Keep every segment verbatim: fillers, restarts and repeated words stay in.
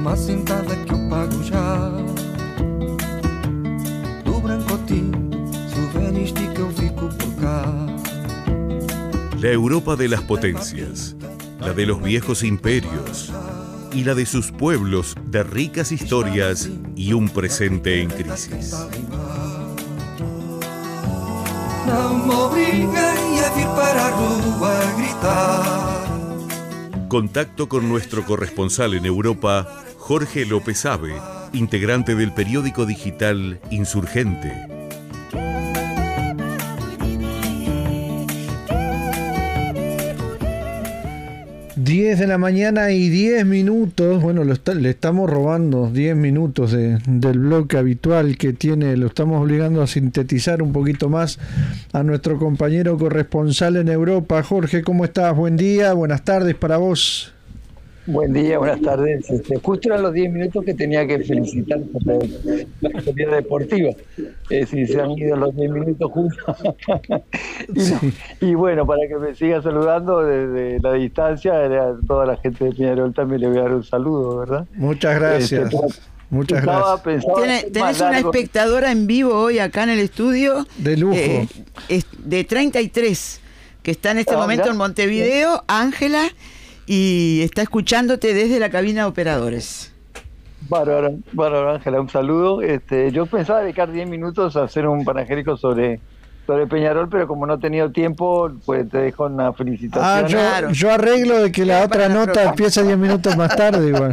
Mas sentada que eu pago já do brancotinho, se o velho estica eu fico por cá. La Europa de las potencias, la de los viejos imperios y la de sus pueblos de ricas historias y un presente en crisis. Não me obriguem a vir para a rua a gritar. Contacto con nuestro corresponsal en Europa, Jorge López Abe, integrante del periódico digital Insurgente. diez de la mañana y diez minutos, bueno, lo está, le estamos robando diez minutos de, del bloque habitual que tiene, lo estamos obligando a sintetizar un poquito más a nuestro compañero corresponsal en Europa. Jorge, ¿cómo estás? Buen día, buenas tardes para vos. Buen día, buenas tardes. Este, justo eran los diez minutos que tenía que felicitar por la, la actividad deportiva. Eh, si se han ido los diez minutos juntos. y, Sí. no, y bueno, para que me siga saludando desde la distancia, a toda la gente de Peñarol también le voy a dar un saludo, ¿verdad? Muchas gracias. Este, Muchas pensaba, gracias. pensaba Tiene- más tenés una largo. espectadora en vivo hoy acá en el estudio. De lujo. eh, es de treinta y tres, que está en este Ah, momento mirá. en Montevideo, Ángela, y está escuchándote desde la cabina de operadores. Bárbaro, bárbaro, Ángela, un saludo. Este, yo pensaba dedicar diez minutos a hacer un panegírico sobre, sobre Peñarol, pero como no he tenido tiempo, pues te dejo una felicitación. Ah, yo, Claro. yo arreglo de que la Para otra la nota próxima. empieza diez minutos más tarde igual.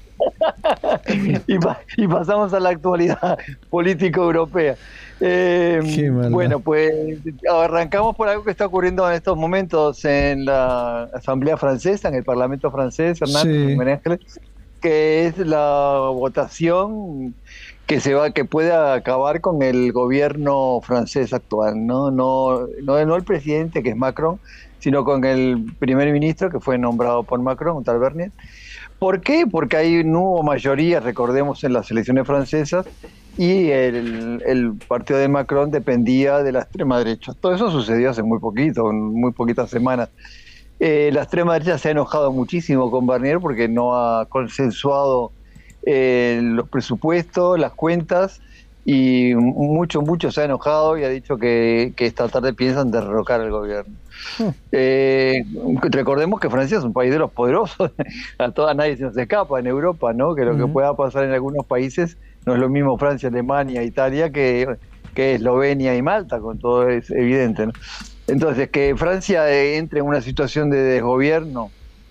y, pa- y pasamos a la actualidad político-europea. Eh, Qué maldad. bueno, pues arrancamos por algo que está ocurriendo en estos momentos en la Asamblea Francesa, en el Parlamento francés, Hernández, Sí. Miguel Ángel, que es la votación que se va, que puede acabar con el gobierno francés actual, ¿no? No, no, no el presidente, que es Macron, sino con el primer ministro, que fue nombrado por Macron, un tal Bernier. ¿Por qué? Porque ahí no hubo mayoría, recordemos, en las elecciones francesas, y el, el partido de Macron dependía de la extrema derecha. Todo eso sucedió hace muy poquito, en muy poquitas semanas. Eh, la extrema derecha se ha enojado muchísimo con Barnier porque no ha consensuado eh, los presupuestos, las cuentas, y mucho, mucho se ha enojado y ha dicho que, que esta tarde piensan derrocar al gobierno. Eh, recordemos que Francia es un país de los poderosos, a toda nadie se nos escapa en Europa, ¿no? Que lo que Ujú. pueda pasar en algunos países no es lo mismo Francia, Alemania, Italia que, que Eslovenia y Malta, con todo es evidente, ¿no? Entonces, que Francia eh, entre en una situación de desgobierno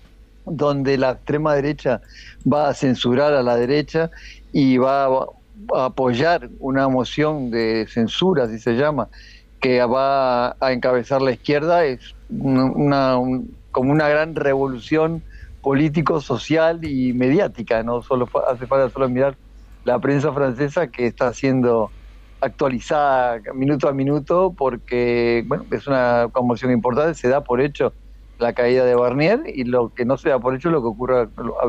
donde la extrema derecha va a censurar a la derecha y va a, a apoyar una moción de censura, así se llama, que va a encabezar la izquierda, es una, una- un- como una gran revolución político, social y mediática. No solo fa- hace falta solo mirar la prensa francesa, que está siendo actualizada minuto a minuto, porque bueno, es una conmoción importante. Se da por hecho la caída de Barnier, y lo que no se da por hecho es lo que ocurra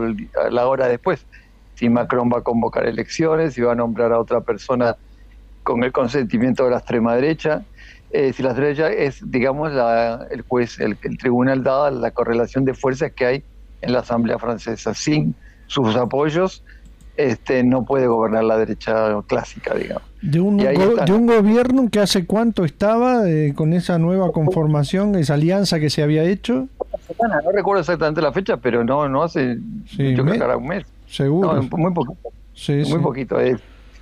a la hora después. Si Macron va a convocar elecciones, si va a nombrar a otra persona con el consentimiento de la extrema derecha. Eh, si la extrema derecha es, digamos, la, el juez, el, el tribunal, dada la correlación de fuerzas que hay en la Asamblea Francesa. Sin sus apoyos, este, no puede gobernar la derecha clásica, digamos. De un, Y ahí go- está. de un gobierno que hace cuánto estaba eh, con esa nueva conformación, esa alianza que se había hecho. No recuerdo exactamente la fecha, pero no, no hace, Sí, yo creo me- que era un mes. Seguro. No, muy poquito. Sí, Muy sí. poquito. eh.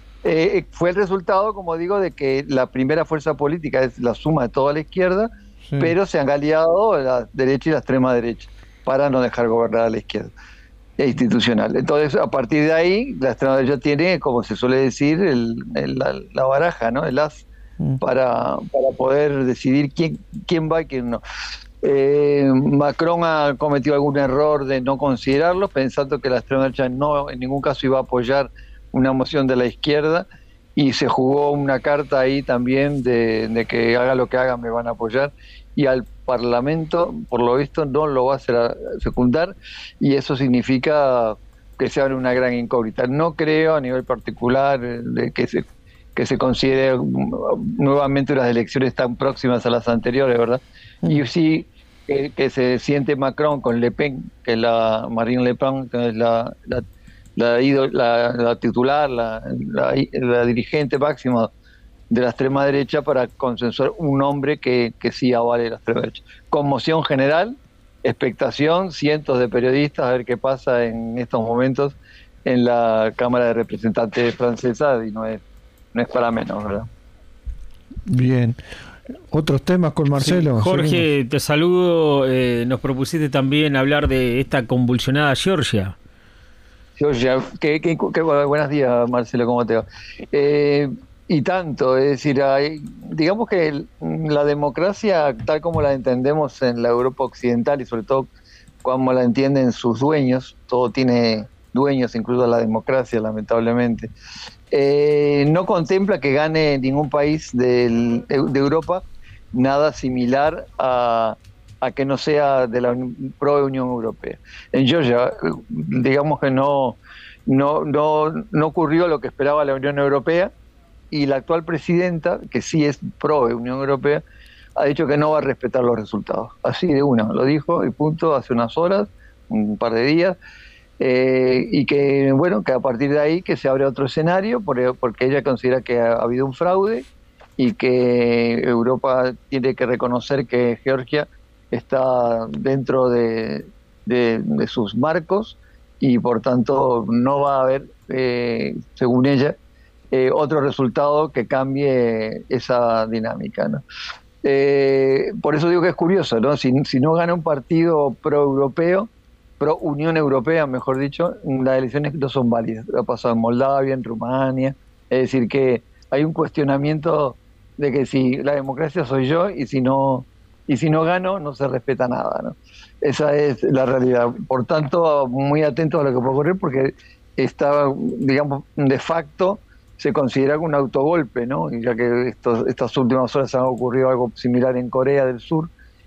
Eh, fue el resultado, como digo, de que la primera fuerza política es la suma de toda la izquierda, Sí. pero se han aliado la derecha y la extrema derecha para no dejar gobernar a la izquierda e institucional. Entonces, a partir de ahí, la extrema derecha tiene, como se suele decir, el, el- la, la baraja, ¿no? El as Mm. para, para poder decidir quién, quién va y quién no. Eh, Macron ha cometido algún error de no considerarlo, pensando que la extrema derecha no en ningún caso iba a apoyar una moción de la izquierda, y se jugó una carta ahí también de, de que haga lo que haga me van a apoyar, y al Parlamento por lo visto no lo va a hacer a secundar, y eso significa que se abre una gran incógnita. No creo a nivel particular eh, de que se que se considere um, nuevamente unas elecciones tan próximas a las anteriores, ¿verdad? Y sí que, que se siente Macron con Le Pen, que es la Marine Le Pen, que es la, la, la, la, la titular, la, la, la dirigente máxima de la extrema derecha para consensuar un nombre que, que sí avale la extrema derecha. Conmoción general, expectación, cientos de periodistas a ver qué pasa en estos momentos en la Cámara de Representantes francesa, y no es, no es para menos, ¿verdad? Bien. ¿Otros temas con Marcelo? Sí. Jorge, Seguimos. te saludo. Eh, nos propusiste también hablar de esta convulsionada Georgia. Georgia, que, que, que, buenos días, Marcelo, ¿cómo te va? Eh, y tanto, es decir, hay, digamos que el, la democracia, tal como la entendemos en la Europa occidental y sobre todo como la entienden sus dueños, todo tiene dueños, incluso la democracia, lamentablemente, eh, no contempla que gane ningún país del, de Europa nada similar a, a que no sea de la pro Unión Europea. En Georgia, digamos que no, no, no, no ocurrió lo que esperaba la Unión Europea, y la actual presidenta, que sí es pro Unión Europea, ha dicho que no va a respetar los resultados. Así de una, lo dijo y punto, hace unas horas, un par de días, eh, y que, bueno, que a partir de ahí que se abre otro escenario, porque ella considera que ha habido un fraude y que Europa tiene que reconocer que Georgia está dentro de, de, de sus marcos, y por tanto no va a haber, eh, según ella, Eh, otro resultado que cambie esa dinámica, ¿no? Eh, por eso digo que es curioso, ¿no? Si, si no gana un partido pro-europeo, pro-Unión Europea, mejor dicho, las elecciones no son válidas. Lo ha pasado en Moldavia, en Rumania. Es decir, que hay un cuestionamiento de que si la democracia soy yo y si no, y si no gano, no se respeta nada, ¿no? Esa es la realidad. Por tanto, muy atento a lo que puede ocurrir, porque está, digamos, de facto, se considera un autogolpe, ¿no? Y ya que estos, estas últimas horas ha ocurrido algo similar en Corea del Sur,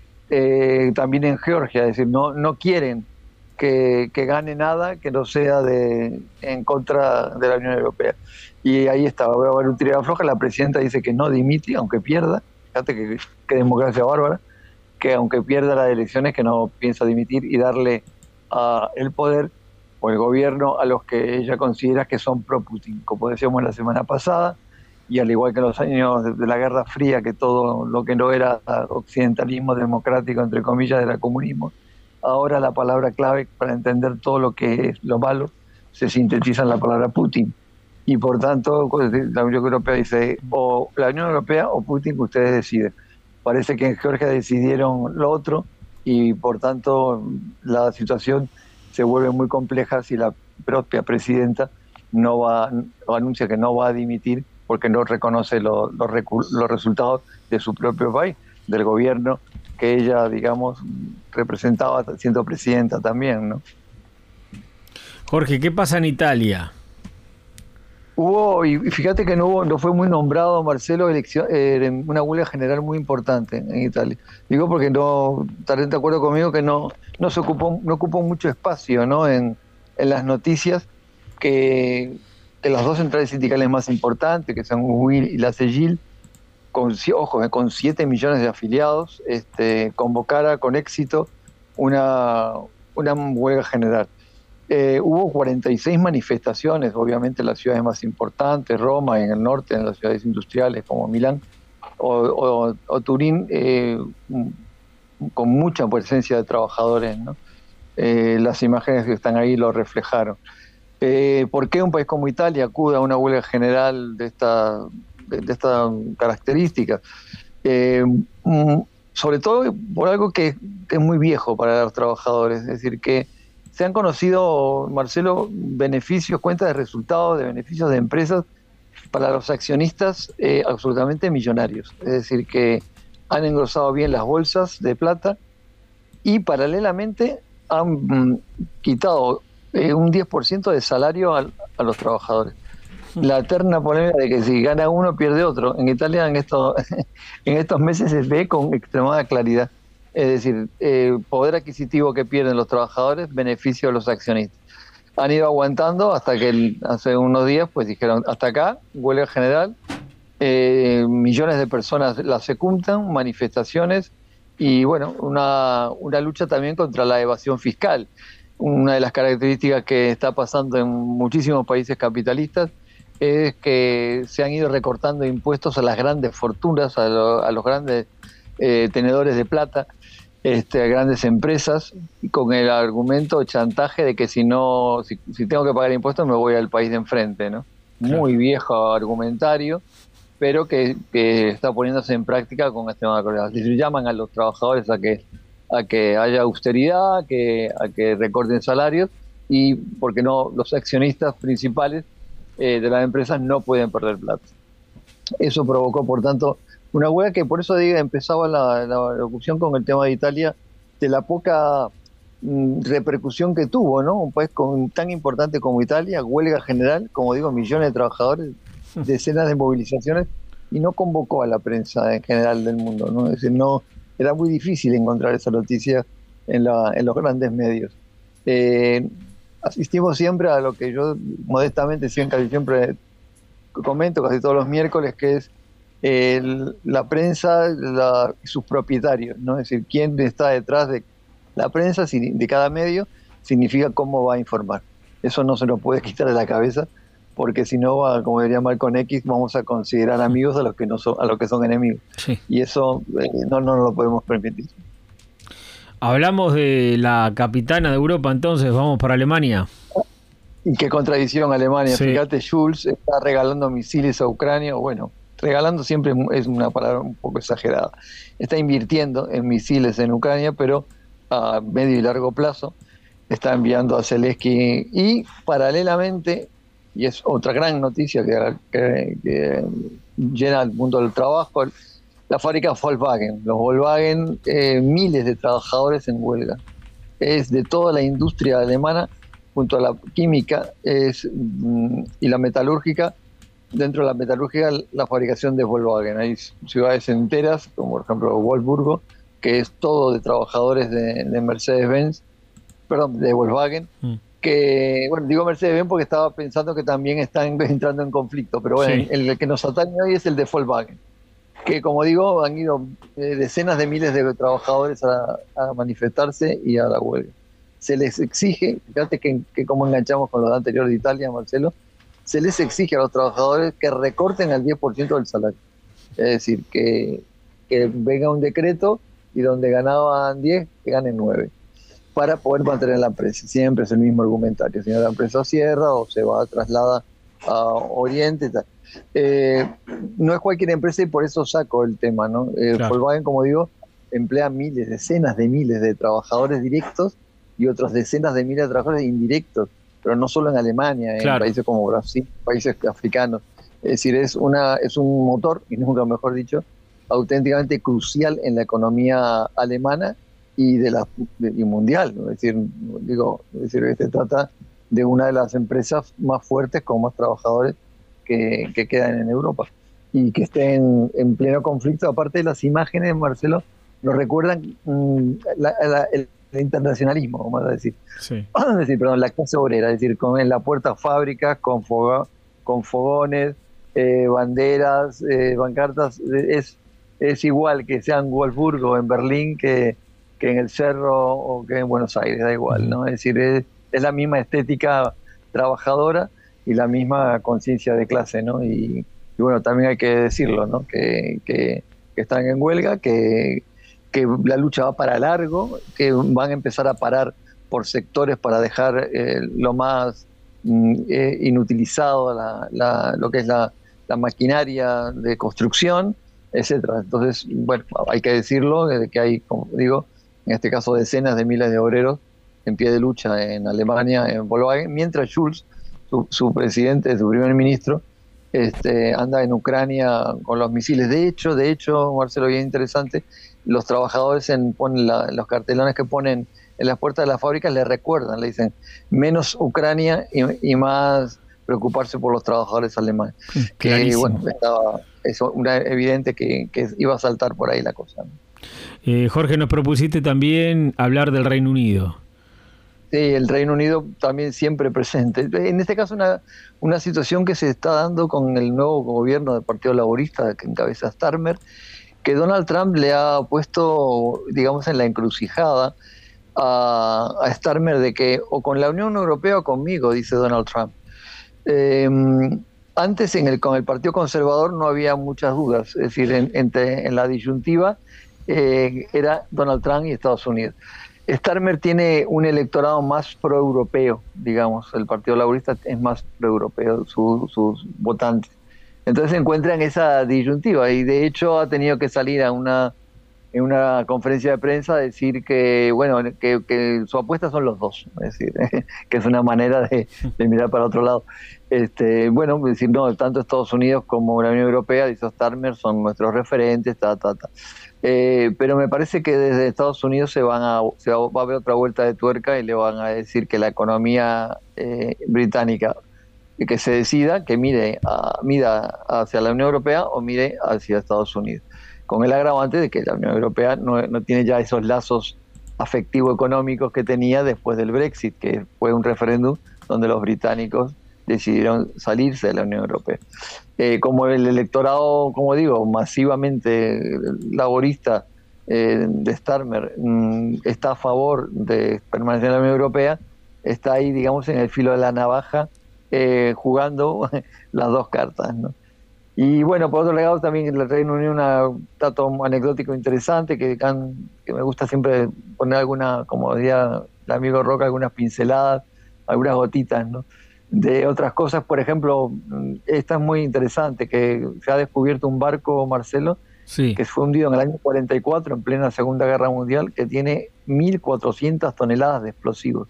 eh, también en Georgia, es decir, no, no quieren que, que gane nada que no sea de, en contra de la Unión Europea. Y ahí está, va a haber un tiro afloja, la presidenta dice que no dimite, aunque pierda, fíjate que, que democracia bárbara, que aunque pierda las elecciones, que no piensa dimitir y darle uh, el poder o el gobierno a los que ella considera que son pro-Putin, como decíamos la semana pasada, y al igual que en los años de la Guerra Fría, que todo lo que no era occidentalismo democrático, entre comillas, era comunismo, ahora la palabra clave para entender todo lo que es lo malo se sintetiza en la palabra Putin. Y por tanto, la Unión Europea dice, o la Unión Europea o Putin, que ustedes deciden. Parece que en Georgia decidieron lo otro, y por tanto la situación se vuelve muy compleja si la propia presidenta no va, o anuncia que no va a dimitir porque no reconoce lo, lo recu- los resultados de su propio país, del gobierno que ella, digamos, representaba siendo presidenta también, ¿no? Jorge, ¿qué pasa en Italia? Hubo, y fíjate que no hubo, no fue muy nombrado, Marcelo, elección, eh, una huelga general muy importante en Italia. Digo porque no, estaré de acuerdo conmigo que no, no se ocupó, no ocupó mucho espacio, ¿no? en, en las noticias, que, que las dos centrales sindicales más importantes, que son U I L y la CEGIL, con, ojo, con siete millones de afiliados, este, convocara con éxito una, una huelga general. Eh, hubo cuarenta y seis manifestaciones, obviamente en las ciudades más importantes, Roma, en el norte, en las ciudades industriales como Milán o, o, o Turín, eh, con mucha presencia de trabajadores, ¿no? Eh, las imágenes que están ahí lo reflejaron. Eh, ¿Por qué un país como Italia acude a una huelga general de esta, de, de esta característica? Eh, sobre todo por algo que, que es muy viejo para los trabajadores, es decir, que se han conocido, Marcelo, beneficios, cuentas de resultados, de beneficios de empresas para los accionistas eh, absolutamente millonarios. Es decir, que han engrosado bien las bolsas de plata y paralelamente han mm, quitado eh, un diez por ciento de salario a, a los trabajadores. La eterna polémica de que si gana uno pierde otro. En Italia en, esto, en estos meses se ve con extremada claridad. Es decir, eh, poder adquisitivo que pierden los trabajadores, beneficio de los accionistas. Han ido aguantando hasta que el, hace unos días pues dijeron, hasta acá, huelga general, eh, millones de personas la secundan, manifestaciones y bueno, una, una lucha también contra la evasión fiscal. una de las características que está pasando en muchísimos países capitalistas es que se han ido recortando impuestos a las grandes fortunas, a, lo, a los grandes eh, tenedores de plata, este, a grandes empresas, con el argumento chantaje de que si no, si, si tengo que pagar impuestos me voy al país de enfrente, ¿no? Claro. Muy viejo argumentario, pero que, que está poniéndose en práctica con este macro. Es decir, llaman a los trabajadores a que a que haya austeridad, a que, a que recorten salarios, y porque no, los accionistas principales eh, de las empresas no pueden perder plata. Eso provocó, por tanto, una huelga que, por eso digo, empezaba la, la locución con el tema de Italia, de la poca mm, repercusión que tuvo, ¿no? Un país con, tan importante como Italia, huelga general, como digo, millones de trabajadores, decenas de movilizaciones, y no convocó a la prensa en general del mundo, ¿no? Es decir, no, era muy difícil encontrar esa noticia en, la, en los grandes medios. Eh, asistimos siempre a lo que yo modestamente siempre, siempre comento casi todos los miércoles, que es el, la prensa la, y sus propietarios, ¿no? Es decir, quién está detrás de la prensa, de cada medio, significa cómo va a informar. Eso no se nos puede quitar de la cabeza, porque si no, como diría Malcolm X, vamos a considerar amigos a los que no son, a los que son enemigos. Sí. Y eso eh, no, no lo podemos permitir. Hablamos de la capitana de Europa, entonces vamos para Alemania. Y qué contradicción Alemania. Sí. Fíjate, Schulz está regalando misiles a Ucrania. Bueno, regalando siempre es una palabra un poco exagerada. Está invirtiendo en misiles en Ucrania, pero a medio y largo plazo está enviando a Zelensky, y paralelamente, y es otra gran noticia que, que, que llena el mundo del trabajo, la fábrica Volkswagen. Los Volkswagen, eh, miles de trabajadores en huelga. Es de toda la industria alemana, junto a la química es, mm, y la metalúrgica. Dentro de la metalúrgica, la fabricación de Volkswagen. Hay ciudades enteras, como por ejemplo Wolfsburgo, que es todo de trabajadores de, de Mercedes-Benz, perdón, de Volkswagen. Mm. Que, bueno, digo Mercedes-Benz porque estaba pensando que también están entrando en conflicto, pero bueno, sí. el, el que nos atañe hoy es el de Volkswagen, que, como digo, han ido eh, decenas de miles de trabajadores a, a manifestarse y a la huelga. Se les exige, fíjate que, que como enganchamos con lo de anterior de Italia, Marcelo, se les exige a los trabajadores que recorten el diez por ciento del salario. Es decir, que, que venga un decreto y donde ganaban diez, que ganen nueve, para poder mantener la empresa. Siempre es el mismo argumentario. Si no, la empresa cierra o se va, traslada a Oriente y tal. Eh, no es cualquier empresa, y por eso saco el tema, ¿no? Eh, claro. Volkswagen, como digo, emplea miles, decenas de miles de trabajadores directos y otras decenas de miles de trabajadores indirectos, pero no solo en Alemania, claro. En países como Brasil, países africanos. Es decir, es, una, es un motor, y nunca mejor dicho, auténticamente crucial en la economía alemana y de la de, y mundial, ¿no? Es decir, digo, es decir, se trata de una de las empresas más fuertes con más trabajadores que, que quedan en Europa, y que estén en pleno conflicto. Aparte de las imágenes, Marcelo, nos recuerdan mmm, la, la, el, el internacionalismo, vamos a decir, sí. es decir, perdón, la clase obrera, es decir, con en la puerta fábricas, con, foga, con fogones, eh, banderas, eh, pancartas. Es, es igual que sea en Wolfsburgo o en Berlín que que en el Cerro o que en Buenos Aires, da igual, ¿no? Es decir, es, es la misma estética trabajadora y la misma conciencia de clase, ¿no? Y, y bueno, también hay que decirlo, ¿no? Que, que, que están en huelga, que, que la lucha va para largo, que van a empezar a parar por sectores para dejar eh, lo más mm, eh, inutilizado, la, la, lo que es la, la maquinaria de construcción, etcétera. Entonces, bueno, hay que decirlo, que hay, como digo, en este caso decenas de miles de obreros en pie de lucha en Alemania, en Volkswagen, mientras Schulz, su, su presidente, su primer ministro, este, anda en Ucrania con los misiles. De hecho, de hecho, Marcelo, bien interesante, los trabajadores en, ponen la, los cartelones que ponen en las puertas de las fábricas le recuerdan, le dicen menos Ucrania y, y más preocuparse por los trabajadores alemanes. Que bueno, estaba eso, era evidente que, que iba a saltar por ahí la cosa, ¿no? Eh, Jorge, nos propusiste también hablar del Reino Unido. Sí, el Reino Unido también siempre presente. En este caso una, una situación que se está dando con el nuevo gobierno del Partido Laborista que encabeza Starmer, que Donald Trump le ha puesto, digamos, en la encrucijada, a, a Starmer de que o con la Unión Europea o conmigo, dice Donald Trump. Eh, antes en el, con el Partido Conservador no había muchas dudas, es decir, en, en, en la disyuntiva eh, era Donald Trump y Estados Unidos. Starmer tiene un electorado más pro-europeo, digamos, el Partido Laborista es más pro-europeo, su, sus votantes. Entonces se encuentra en esa disyuntiva y de hecho ha tenido que salir a una en una conferencia de prensa a decir que bueno que, que su apuesta son los dos, es decir, que es una manera de, de mirar para otro lado. Este, bueno, decir no, tanto Estados Unidos como la Unión Europea, dice Starmer, son nuestros referentes, ta, ta, ta. Eh, pero me parece que desde Estados Unidos se van a se va, va a haber otra vuelta de tuerca y le van a decir que la economía eh, británica que se decida, que mire a, mira hacia la Unión Europea o mire hacia Estados Unidos, con el agravante de que la Unión Europea no, no tiene ya esos lazos afectivo-económicos que tenía después del Brexit, que fue un referéndum donde los británicos decidieron salirse de la Unión Europea. Eh, como el electorado, como digo, masivamente laborista eh, de Starmer mmm, está a favor de permanecer en la Unión Europea, está ahí, digamos, en el filo de la navaja, eh, jugando las dos cartas, ¿no? Y bueno, por otro lado también en el Reino Unido un dato anecdótico interesante que, que me gusta siempre poner alguna, como diría el amigo Roca, algunas pinceladas, algunas gotitas, ¿no? De otras cosas. Por ejemplo, esta es muy interesante, que se ha descubierto un barco, Marcelo, sí, que fue hundido en el año cuarenta y cuatro, en plena Segunda Guerra Mundial, que tiene mil cuatrocientas toneladas de explosivos.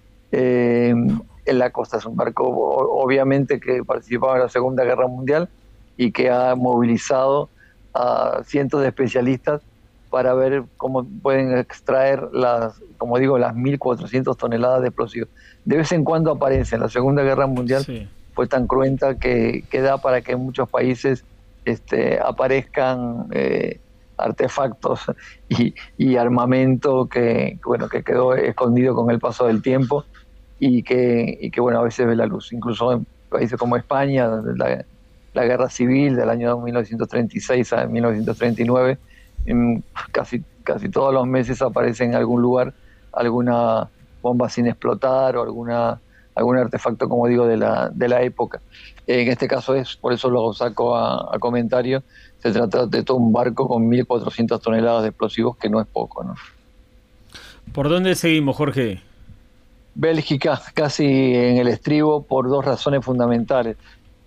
Eh, en la costa es un barco, obviamente, que participaba en la Segunda Guerra Mundial y que ha movilizado a cientos de especialistas para ver cómo pueden extraer las, como digo, las mil cuatrocientas toneladas de explosivos. De vez en cuando aparecen. La Segunda Guerra Mundial sí. fue tan cruenta que, que da para que en muchos países este, aparezcan eh, artefactos y, y armamento que, bueno, que quedó escondido con el paso del tiempo y que, y que bueno, a veces ve la luz. Incluso en países como España, la, la guerra civil del año mil novecientos treinta y seis a mil novecientos treinta y nueve, en casi, casi todos los meses aparece en algún lugar alguna bomba sin explotar o alguna algún artefacto, como digo, de la de la época. En este caso es, por eso lo saco a, a comentario, se trata de todo un barco con mil cuatrocientas toneladas de explosivos, que no es poco, ¿no? ¿Por dónde seguimos, Jorge? Bélgica, casi en el estribo, por dos razones fundamentales.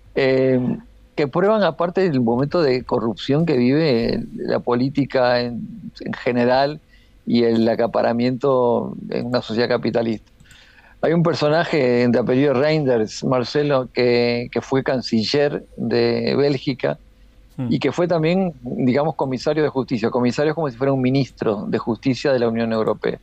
Eh, que prueban, aparte del momento de corrupción que vive la política en, en general y el acaparamiento en una sociedad capitalista. Hay un personaje de apellido Reinders, Marcelo, que, que fue canciller de Bélgica mm. y que fue también, digamos, comisario de justicia. Comisario es como si fuera un ministro de justicia de la Unión Europea.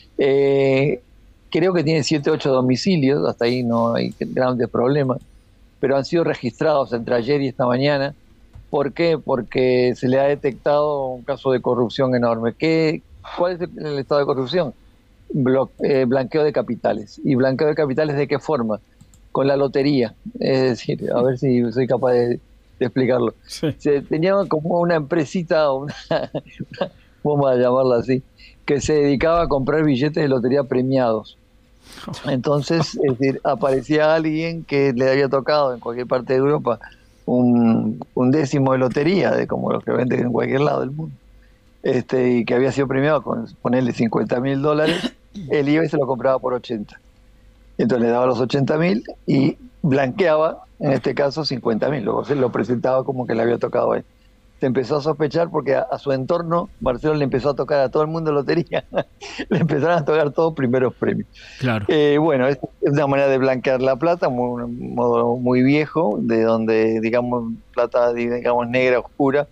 Eh, creo que tiene siete, ocho domicilios, hasta ahí no hay grandes problemas, pero han sido registrados entre ayer y esta mañana. ¿Por qué? Porque se le ha detectado un caso de corrupción enorme. ¿Qué, ¿Cuál es el estado de corrupción? Blo, eh, blanqueo de capitales. ¿Y blanqueo de capitales de qué forma? Con la lotería. Es decir, a ver si soy capaz de, de explicarlo. Sí. Se tenía como una empresita, una, una, vamos a llamarla así, que se dedicaba a comprar billetes de lotería premiados. Entonces, es decir, aparecía alguien que le había tocado en cualquier parte de Europa un, un décimo de lotería, de como los que venden en cualquier lado del mundo, este, y que había sido premiado con ponerle cincuenta mil dólares, él iba y se lo compraba por ochenta. Entonces le daba los ochenta mil y blanqueaba, en este caso, cincuenta mil. Luego se lo presentaba como que le había tocado a él. Se empezó a sospechar porque a, a su entorno, Marcelo, le empezó a tocar a todo el mundo lotería. Le empezaron a tocar todos primeros premios. Claro. Eh, bueno, es, es una manera de blanquear la plata, muy, un modo muy viejo, de donde, digamos, plata, digamos, negra, oscura,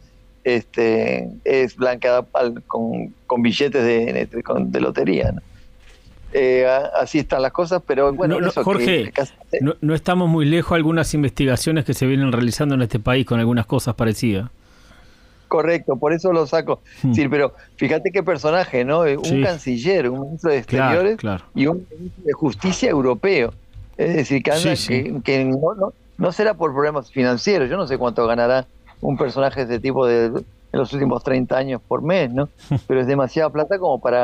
este es blanqueada al, con, con billetes de, de, de lotería, ¿no? Eh, así están las cosas, pero bueno, no, no, eso Jorge, que, que... No, no estamos muy lejos de algunas investigaciones que se vienen realizando en este país con algunas cosas parecidas. Correcto, por eso lo saco. Hmm. Sí, pero fíjate qué personaje, ¿no? Un sí. canciller, un ministro de Exteriores, claro, claro, y un ministro de Justicia europeo. Es decir, que, anda, sí, sí. que, que no, no, no será por problemas financieros. Yo no sé cuánto ganará un personaje de este tipo de, de los últimos treinta años por mes, ¿no? Pero es demasiada plata como para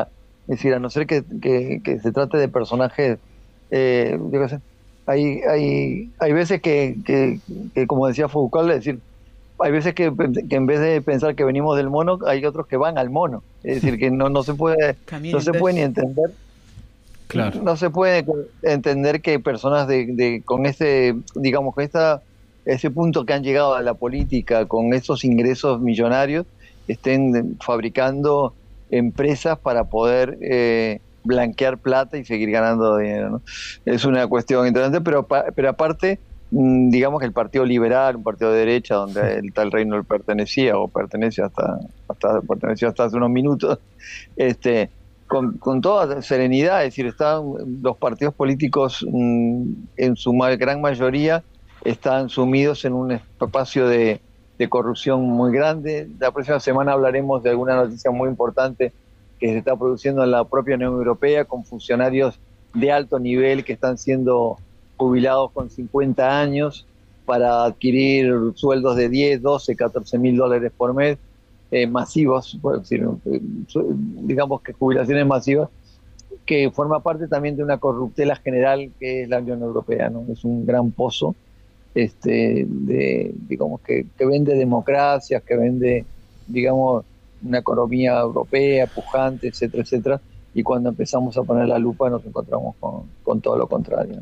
Es decir, a no ser que, que, que se trate de personajes, eh, yo qué sé, hay, hay, hay veces que, que, que, como decía Foucault, es decir, hay veces que, que en vez de pensar que venimos del mono, hay otros que van al mono. Es decir, que no, no se puede, no se puede ni entender. Claro. No se puede entender que personas de, de con ese, digamos, con esta, ese punto que han llegado a la política, con esos ingresos millonarios, estén fabricando empresas para poder eh, blanquear plata y seguir ganando dinero, ¿no? Es una cuestión interesante, pero, pero aparte, digamos que el Partido Liberal, un partido de derecha, donde el tal Reynolds pertenecía, o pertenece hasta, hasta, perteneció hasta hace unos minutos, este... Con, con toda serenidad, es decir, están los partidos políticos mmm, en su gran mayoría están sumidos en un espacio de, de corrupción muy grande. La próxima semana hablaremos de alguna noticia muy importante que se está produciendo en la propia Unión Europea, con funcionarios de alto nivel que están siendo jubilados con cincuenta años para adquirir sueldos de diez, doce, catorce mil dólares por mes. Eh, masivos, por decir, eh, digamos que jubilaciones masivas, que forma parte también de una corruptela general que es la Unión Europea, ¿no? Es un gran pozo, este, de, digamos que, que vende democracias, que vende, digamos, una economía europea, pujante, etcétera, etcétera, y cuando empezamos a poner la lupa nos encontramos con, con todo lo contrario.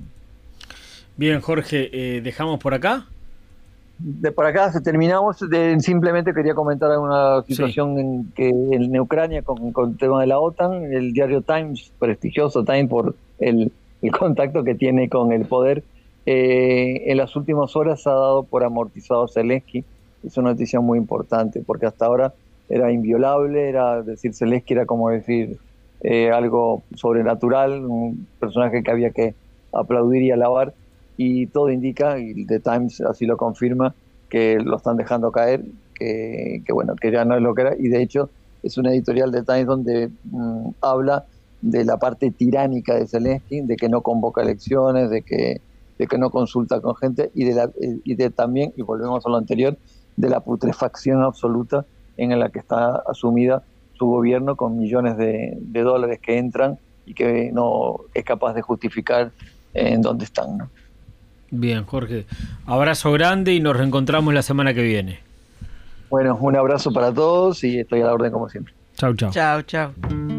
Bien, Jorge, eh, ¿dejamos por acá? De por acá terminamos. De, simplemente quería comentar una situación sí. en que en Ucrania con, con el tema de la OTAN. El diario Times, prestigioso Times por el, el contacto que tiene con el poder, eh, en las últimas horas ha dado por amortizado Zelensky. Es una noticia muy importante porque hasta ahora era inviolable, era decir Zelensky era como decir eh, algo sobrenatural, un personaje que había que aplaudir y alabar. Y todo indica, y The Times así lo confirma, que lo están dejando caer, que, que bueno, que ya no es lo que era, y de hecho es una editorial de Times donde mmm, habla de la parte tiránica de Zelensky, de que no convoca elecciones, de que, de que no consulta con gente, y de, la, y de también, y volvemos a lo anterior, de la putrefacción absoluta en la que está asumida su gobierno, con millones de, de dólares que entran y que no es capaz de justificar en dónde están, ¿no? Bien, Jorge. Abrazo grande y nos reencontramos la semana que viene. Bueno, un abrazo para todos y estoy a la orden como siempre. Chau, chau. Chau, chau.